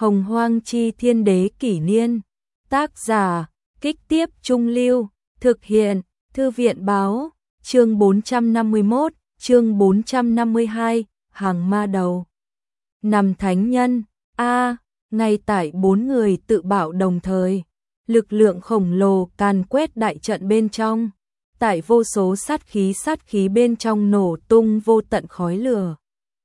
Hồng Hoang Chi Thiên Đế Kỷ Niên. Tác giả, Kích Tiếp Trung Lưu. Thực hiện, Thư viện Báo. Chương 451, chương 452, Hàng Ma Đầu. Nằm thánh nhân. Ngay tại 4 người tự bạo đồng thời, lực lượng khổng lồ càn quét đại trận bên trong. Tại vô số sát khí bên trong nổ tung vô tận khói lửa.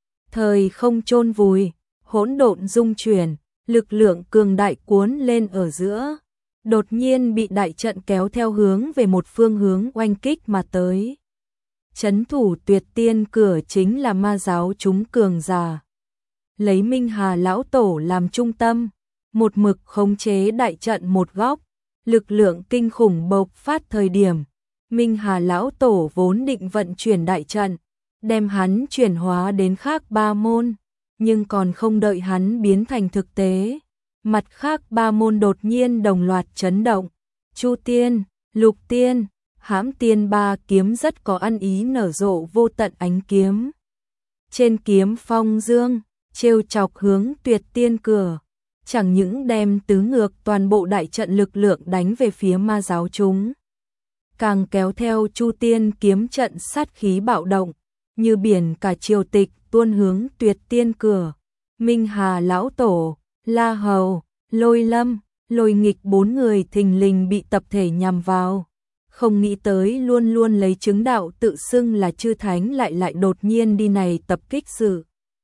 Thời không chôn vùi, hỗn độn dung chuyển, lực lượng cường đại cuốn lên ở giữa, đột nhiên bị đại trận kéo theo hướng về một phương hướng oanh kích mà tới. Trấn thủ Tuyệt Tiên cửa chính là ma giáo chúng cường giả. Lấy Minh Hà lão tổ làm trung tâm, một mực khống chế đại trận một góc, lực lượng kinh khủng bộc phát thời điểm. Minh Hà lão tổ vốn định vận chuyển đại trận, đem hắn chuyển hóa đến khác ba môn, nhưng còn không đợi hắn biến thành thực tế. Mặt khác ba môn đột nhiên đồng loạt chấn động. Chu Tiên, Lục Tiên, Hãm Tiên ba kiếm rất có ăn ý nở rộ vô tận ánh kiếm. Trên kiếm phong dương, trêu chọc hướng Tuyệt Tiên cửa, chẳng những đem tứ ngược toàn bộ đại trận lực lượng đánh về phía ma giáo chúng, càng kéo theo Chu Tiên kiếm trận sát khí bạo động, như biển cả triều tịch tuôn hướng Tuyệt Tiên cửa. Minh Hà lão tổ, La Hầu, Lôi Lâm, Lôi Nghịch 4 người thình lình bị tập thể nhằm vào. Không nghĩ tới luôn luôn lấy chứng đạo tự xưng là chư thánh lại đột nhiên đi này tập kích sự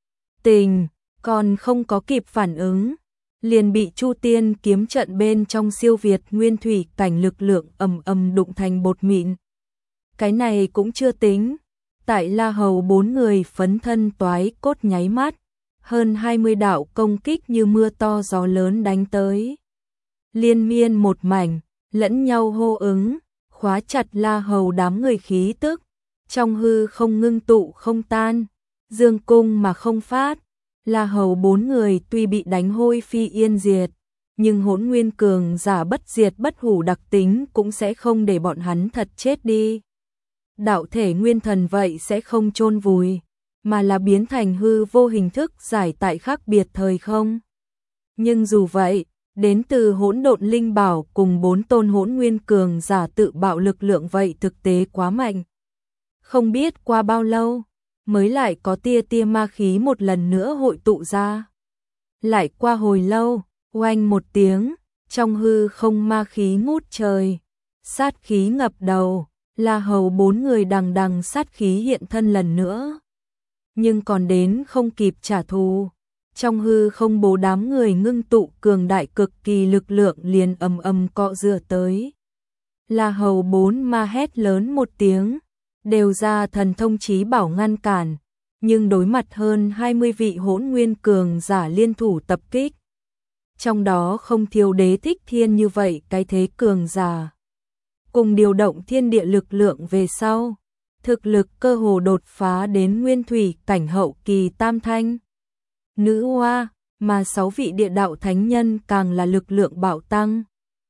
tình, còn không có kịp phản ứng, liền bị Chu Tiên kiếm trận bên trong siêu việt nguyên thủy cảnh lực lượng ầm đụng thành bột mịn. Cái này cũng chưa tính, tại La Hầu 4 người phấn thân toái cốt nháy mắt, hơn 20 đạo công kích như mưa to gió lớn đánh tới. Liên miên một mảnh, lẫn nhau hô ứng, khóa chặt La Hầu đám người khí tức, trong hư không ngưng tụ không tan, dương cung mà không phát. La Hầu 4 người tuy bị đánh hôi phi yên diệt, nhưng Hỗn Nguyên cường giả bất diệt bất hủ đặc tính cũng sẽ không để bọn hắn thật chết đi. Đạo thể nguyên thần vậy sẽ không chôn vùi, mà là biến thành hư vô hình thức giải tại khác biệt thời không. Nhưng dù vậy, đến từ hỗn độn linh bảo cùng 4 tôn Hỗn Nguyên cường giả tự bạo lực lượng vậy thực tế quá mạnh. Không biết qua bao lâu mới lại có tia ma khí một lần nữa hội tụ ra. Lại qua hồi lâu, oanh một tiếng, trong hư không ma khí ngút trời, sát khí ngập đầu. La Hầu 4 người đằng sát khí hiện thân lần nữa. Nhưng còn đến không kịp trả thù, trong hư không bố đám người ngưng tụ cường đại cực kỳ lực lượng liền ầm cọ rửa tới. La Hầu 4 ma hét lớn một tiếng, đều ra thần thông chí bảo ngăn cản, nhưng đối mặt hơn 20 vị Hỗn Nguyên cường giả liên thủ tập kích. Trong đó không thiếu Đế Thích Thiên như vậy cái thế cường giả. Cùng điều động thiên địa lực lượng về sau, thực lực cơ hồ đột phá đến nguyên thủy cảnh hậu kỳ tam thanh. Nữ hoa, mà 6 vị địa đạo thánh nhân càng là lực lượng bạo tăng.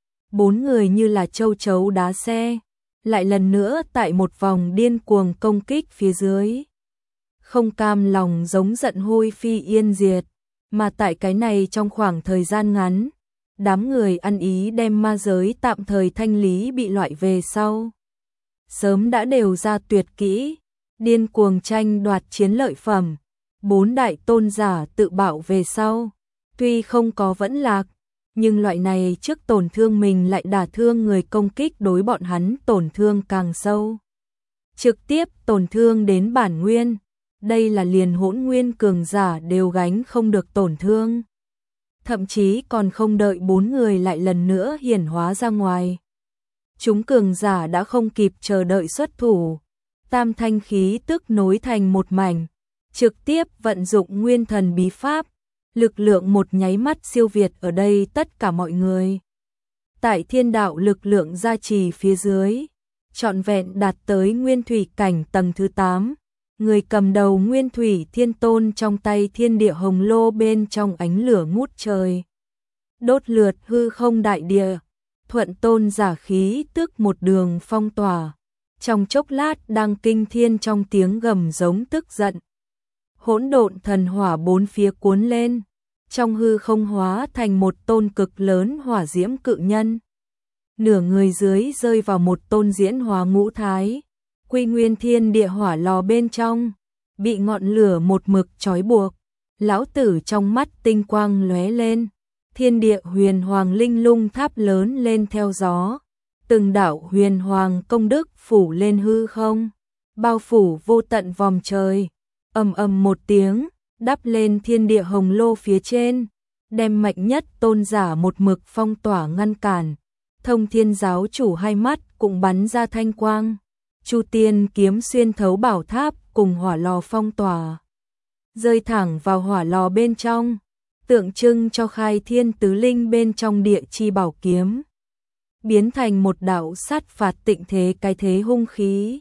4 người như là châu chấu đá xe, lại lần nữa tại một vòng điên cuồng công kích phía dưới. Không cam lòng giống giận hôi phi yên diệt, mà tại cái này trong khoảng thời gian ngắn, đám người ăn ý đem ma giới tạm thời thanh lý bị loại về sau. Sớm đã đều ra tuyệt kỹ, điên cuồng tranh đoạt chiến lợi phẩm. 4 đại tôn giả tự bạo về sau, tuy không có vẫn lạc, nhưng loại này trước tổn thương mình lại đả thương người công kích đối bọn hắn tổn thương càng sâu. Trực tiếp tổn thương đến bản nguyên, đây là liền Hỗn Nguyên cường giả đều gánh không được tổn thương. Thậm chí còn không đợi 4 người lại lần nữa hiển hóa ra ngoài. Chúng cường giả đã không kịp chờ đợi xuất thủ, tam thanh khí tức nối thành một mảnh, trực tiếp vận dụng nguyên thần bí pháp, lực lượng một nháy mắt siêu việt ở đây tất cả mọi người. Tại thiên đạo lực lượng gia trì phía dưới, trọn vẹn đạt tới nguyên thủy cảnh tầng thứ 8, người cầm đầu Nguyên Thủy Thiên Tôn trong tay thiên địa hồng lô bên trong ánh lửa ngút trời. Đốt lượt hư không đại địa, thuận tôn giả khí tức một đường phong tỏa, trong chốc lát đang kinh thiên trong tiếng gầm giống tức giận. Hỗn độn thần hỏa bốn phía cuốn lên, trong hư không hóa thành một tôn cực lớn hỏa diễm cự nhân. Nửa người dưới rơi vào một tôn diễn hóa ngũ thái, quy nguyên thiên địa hỏa lò bên trong, bị ngọn lửa một mực trói buộc. Lão tử trong mắt tinh quang lóe lên, thiên địa huyền hoàng linh lung tháp lớn lên theo gió, từng đạo huyền hoàng công đức phủ lên hư không, bao phủ vô tận vòng trời. Ầm ầm một tiếng, đắp lên thiên địa hồng lô phía trên, đem mạnh nhất tôn giả một mực phong tỏa ngăn cản. Thông Thiên giáo chủ hai mắt cũng bắn ra thanh quang, Chu Tiên kiếm xuyên thấu bảo tháp cùng hỏa lò phong tỏa, rơi thẳng vào hỏa lò bên trong, tượng trưng cho khai thiên tứ linh bên trong địa chi bảo kiếm, biến thành một đạo sát phạt tịnh thế cái thế hung khí.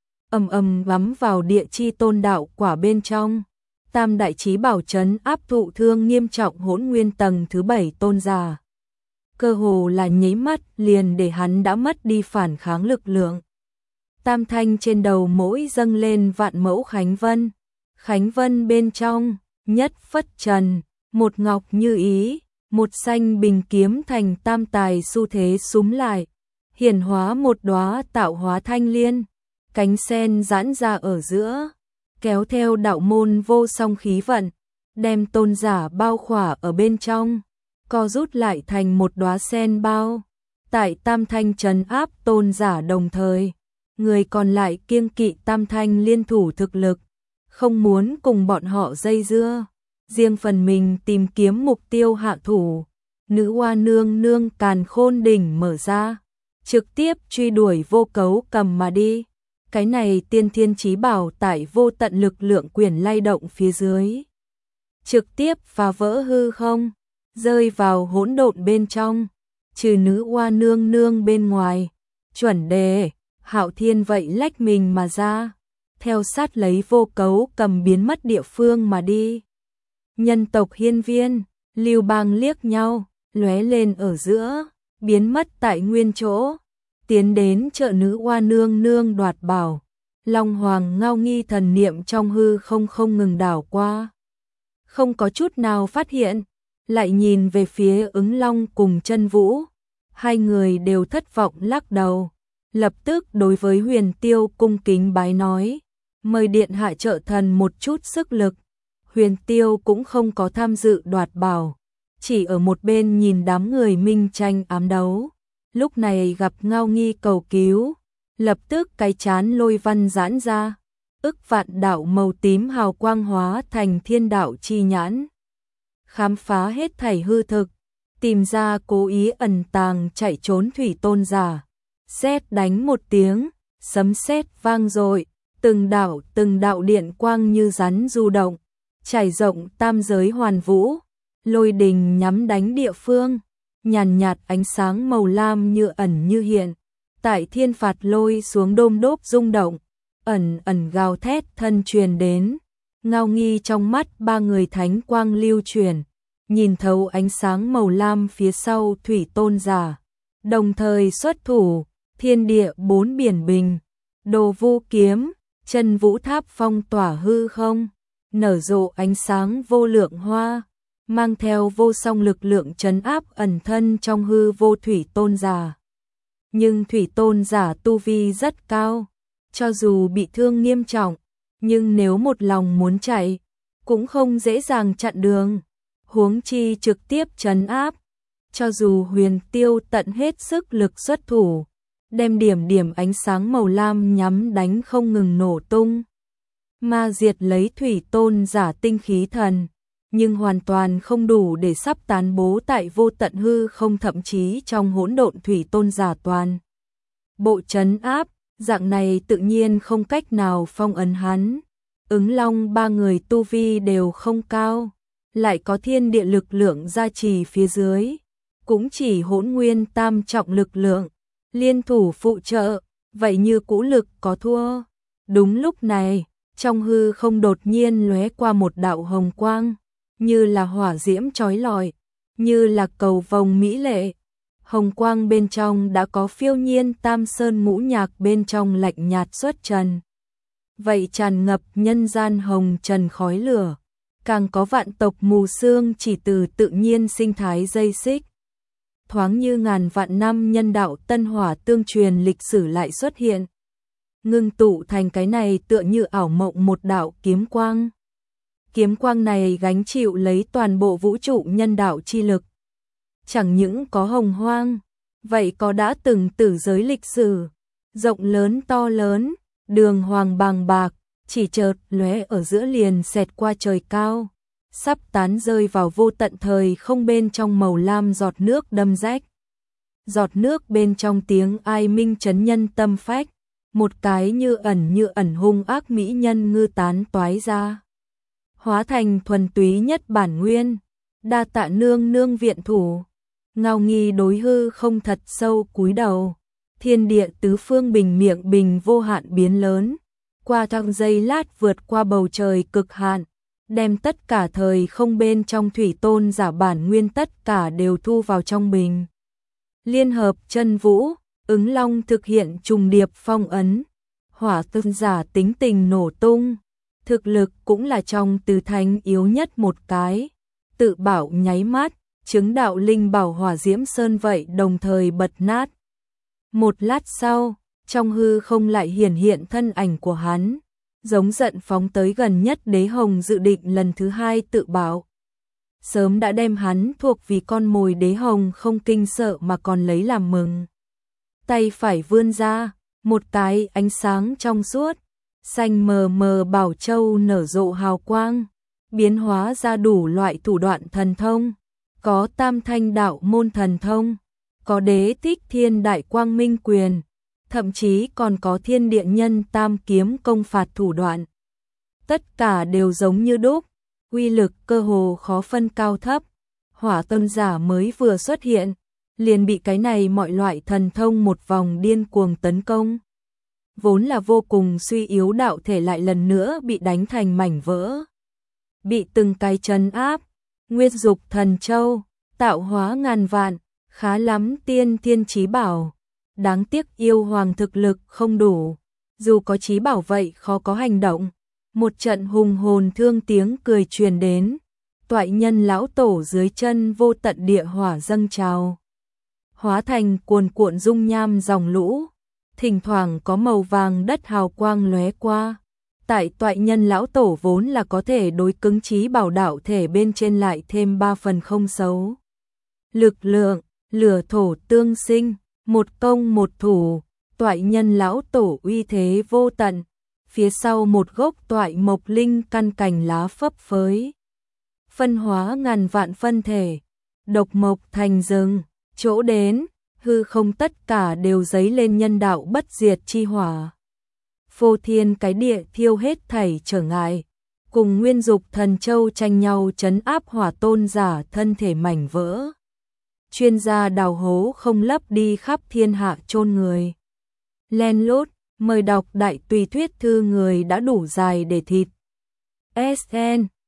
Ầm ầm bắn vào địa chi tôn đạo quả bên trong. Tam đại chí bảo trấn áp thụ thương nghiêm trọng Hỗn Nguyên tầng thứ 7 tôn giả. Cơ hồ là nháy mắt liền để hắn đã mất đi phản kháng lực lượng. Tam thanh trên đầu mỗi dâng lên vạn mẫu khánh vân. Khánh vân bên trong, nhất phất trần, một ngọc như ý, một xanh bình kiếm thành tam tài xu thế súm lại, hiển hóa một đóa tạo hóa thanh liên, cánh sen giãn ra ở giữa, kéo theo đạo môn vô song khí vận, đem tôn giả bao khỏa ở bên trong, co rút lại thành một đóa sen bao. Tại tam thanh trấn áp tôn giả đồng thời, người còn lại kiêng kỵ tam thanh liên thủ thực lực, không muốn cùng bọn họ dây dưa, riêng phần mình tìm kiếm mục tiêu hạ thủ. Nữ hoa nương nương càn khôn đỉnh mở ra, trực tiếp truy đuổi Vô Cấu Cầm mà đi. Cái này tiên thiên chí bảo tại vô tận lực lượng quyền lay động phía dưới, trực tiếp phá vỡ hư không, rơi vào hỗn độn bên trong. Trừ nữ hoa nương nương bên ngoài, Chuẩn Đề, Hạo Thiên vậy lách mình mà ra, theo sát lấy Vô Cấu Cầm biến mất địa phương mà đi. Nhân tộc Hiên Viên, Lưu Bang liếc nhau, lóe lên ở giữa, biến mất tại nguyên chỗ, tiến đến trợ nữ hoa nương nương đoạt bảo. Long Hoàng Ngao Nghi thần niệm trong hư không ngừng đảo qua, không có chút nào phát hiện, lại nhìn về phía Ứng Long cùng Chân Vũ, hai người đều thất vọng lắc đầu, lập tức đối với Huyền Tiêu cung kính bái nói, mời điện hạ trợ thần một chút sức lực. Huyền Tiêu cũng không có tham dự đoạt bảo, chỉ ở một bên nhìn đám người minh tranh ám đấu. Lúc này gặp Ngao Nghi cầu cứu, lập tức cái chán lôi văn giãn ra, ức vạn đạo màu tím hào quang hóa thành thiên đạo chi nhãn, khám phá hết thảy hư thực, tìm ra cố ý ẩn tàng chạy trốn thủy tôn giả. Sét đánh một tiếng, sấm sét vang dội, từng đạo điện quang như rắn du động, trải rộng tam giới hoàn vũ, lôi đình nhắm đánh địa phương, nhàn nhạt ánh sáng màu lam như ẩn như hiện, tại thiên phạt lôi xuống đôm đốp rung động, ẩn ẩn gào thét thân truyền đến. Ngao Nghi trong mắt ba người thánh quang lưu truyền, nhìn thấu ánh sáng màu lam phía sau thủy tôn giả, đồng thời xuất thủ, thiên địa bốn biển bình, Đồ Vu kiếm, Chân Vũ tháp phong tỏa hư không, nở rộ ánh sáng vô lượng hoa, mang theo vô song lực lượng trấn áp ẩn thân trong hư vô thủy tôn giả. Nhưng thủy tôn giả tu vi rất cao, cho dù bị thương nghiêm trọng, nhưng nếu một lòng muốn chạy, cũng không dễ dàng chặn đường, huống chi trực tiếp trấn áp. Cho dù Huyền Tiêu tận hết sức lực xuất thủ, đem điểm ánh sáng màu lam nhắm đánh không ngừng nổ tung, ma diệt lấy thủy tôn giả tinh khí thần, nhưng hoàn toàn không đủ để sắp tán bố tại vô tận hư không, thậm chí trong hỗn độn thủy tôn giả toàn bộ trấn áp, dạng này tự nhiên không cách nào phong ấn hắn. Ứng Long ba người tu vi đều không cao, lại có thiên địa lực lượng gia trì phía dưới, cũng chỉ hỗn nguyên tam trọng lực lượng, liên thủ phụ trợ, vậy như cũ lực có thua. Đúng lúc này, trong hư không đột nhiên lóe qua một đạo hồng quang, như là hỏa diễm chói lọi, như là cầu vồng mỹ lệ. Hồng quang bên trong đã có phiêu nhiên tam sơn ngũ nhạc bên trong lạnh nhạt xuất trần. Vậy tràn ngập nhân gian hồng trần khói lửa, càng có vạn tộc mù sương chỉ từ tự nhiên sinh thái dây xích. Thoáng như ngàn vạn năm nhân đạo tân hỏa tương truyền lịch sử lại xuất hiện. Ngưng tụ thành cái này tựa như ảo mộng một đạo kiếm quang. Kiếm quang này gánh chịu lấy toàn bộ vũ trụ nhân đạo chi lực. Chẳng những có hồng hoang, vậy có đã từng tử giới lịch sử, rộng lớn to lớn, đường hoàng bàng bạc, chỉ chợt lóe ở giữa liền xẹt qua trời cao, sắp tán rơi vào vô tận thời không bên trong màu lam giọt nước đâm rách. Giọt nước bên trong tiếng ai minh chấn nhân tâm phách, một cái như ẩn hung ác mỹ nhân ngư tán toái ra. Hóa thành thuần túy nhất bản nguyên, đa tạ nương nương viện thủ, Ngao Nghi đối hư không thật sâu cúi đầu, thiên địa tứ phương bình miệng bình vô hạn biến lớn, qua thăng giây lát vượt qua bầu trời cực hạn, đem tất cả thời không bên trong thủy tôn giả bản nguyên tất cả đều thu vào trong bình. Liên hợp chân vũ, ứng long thực hiện trùng điệp phong ấn, hỏa tôn giả tính tình nổ tung, thực lực cũng là trong tứ thánh yếu nhất một cái, tự bảo nháy mắt, chứng đạo linh bảo hỏa diễm sơn vậy đồng thời bật nát. Một lát sau, trong hư không lại hiển hiện thân ảnh của hắn, giống giận phóng tới gần nhất đế hồng dự định lần thứ hai tự bảo. Sớm đã đem hắn thuộc vì con mồi đế hồng không kinh sợ mà còn lấy làm mừng. Tay phải vươn ra, một cái ánh sáng trong suốt, xanh mờ mờ bảo châu nở rộ hào quang, biến hóa ra đủ loại thủ đoạn thần thông, có tam thanh đạo môn thần thông, có đế thích thiên đại quang minh quyền, thậm chí còn có thiên địa nhân tam kiếm công phạt thủ đoạn. Tất cả đều giống như đúc, uy lực cơ hồ khó phân cao thấp. Hỏa tôn giả mới vừa xuất hiện, liền bị cái này mọi loại thần thông một vòng điên cuồng tấn công. Vốn là vô cùng suy yếu đạo thể lại lần nữa bị đánh thành mảnh vỡ. Bị từng cái trấn áp, nguyên dục thần châu, tạo hóa ngàn vạn, khá lắm tiên thiên chí bảo. Đáng tiếc yêu hoàng thực lực không đủ, dù có chí bảo vậy khó có hành động. Một trận hùng hồn thương tiếng cười truyền đến, toại nhân lão tổ dưới chân vô tận địa hỏa dâng trào, hóa thành cuồn cuộn dung nham dòng lũ, thỉnh thoảng có màu vàng đất hào quang lóe qua. Tại toại nhân lão tổ vốn là có thể đối cứng chí bảo đạo thể bên trên lại thêm 3 phần không xấu. Lực lượng, lửa thổ tương sinh, một công một thủ, toại nhân lão tổ uy thế vô tận. Phía sau một gốc toại mộc linh căn cành lá phấp phới, phân hóa ngàn vạn phân thể, độc mộc thành rừng, chỗ đến, hư không tất cả đều dấy lên nhân đạo bất diệt chi hỏa. Phô thiên cái địa thiêu hết thảy trở ngại, cùng nguyên dục thần châu tranh nhau trấn áp hỏa tôn giả thân thể mảnh vỡ. Chuyên gia đào hố không lấp đi khắp thiên hạ chôn người. Len lút, mời đọc đại tùy thuyết thư người đã đủ dài để thịt. SN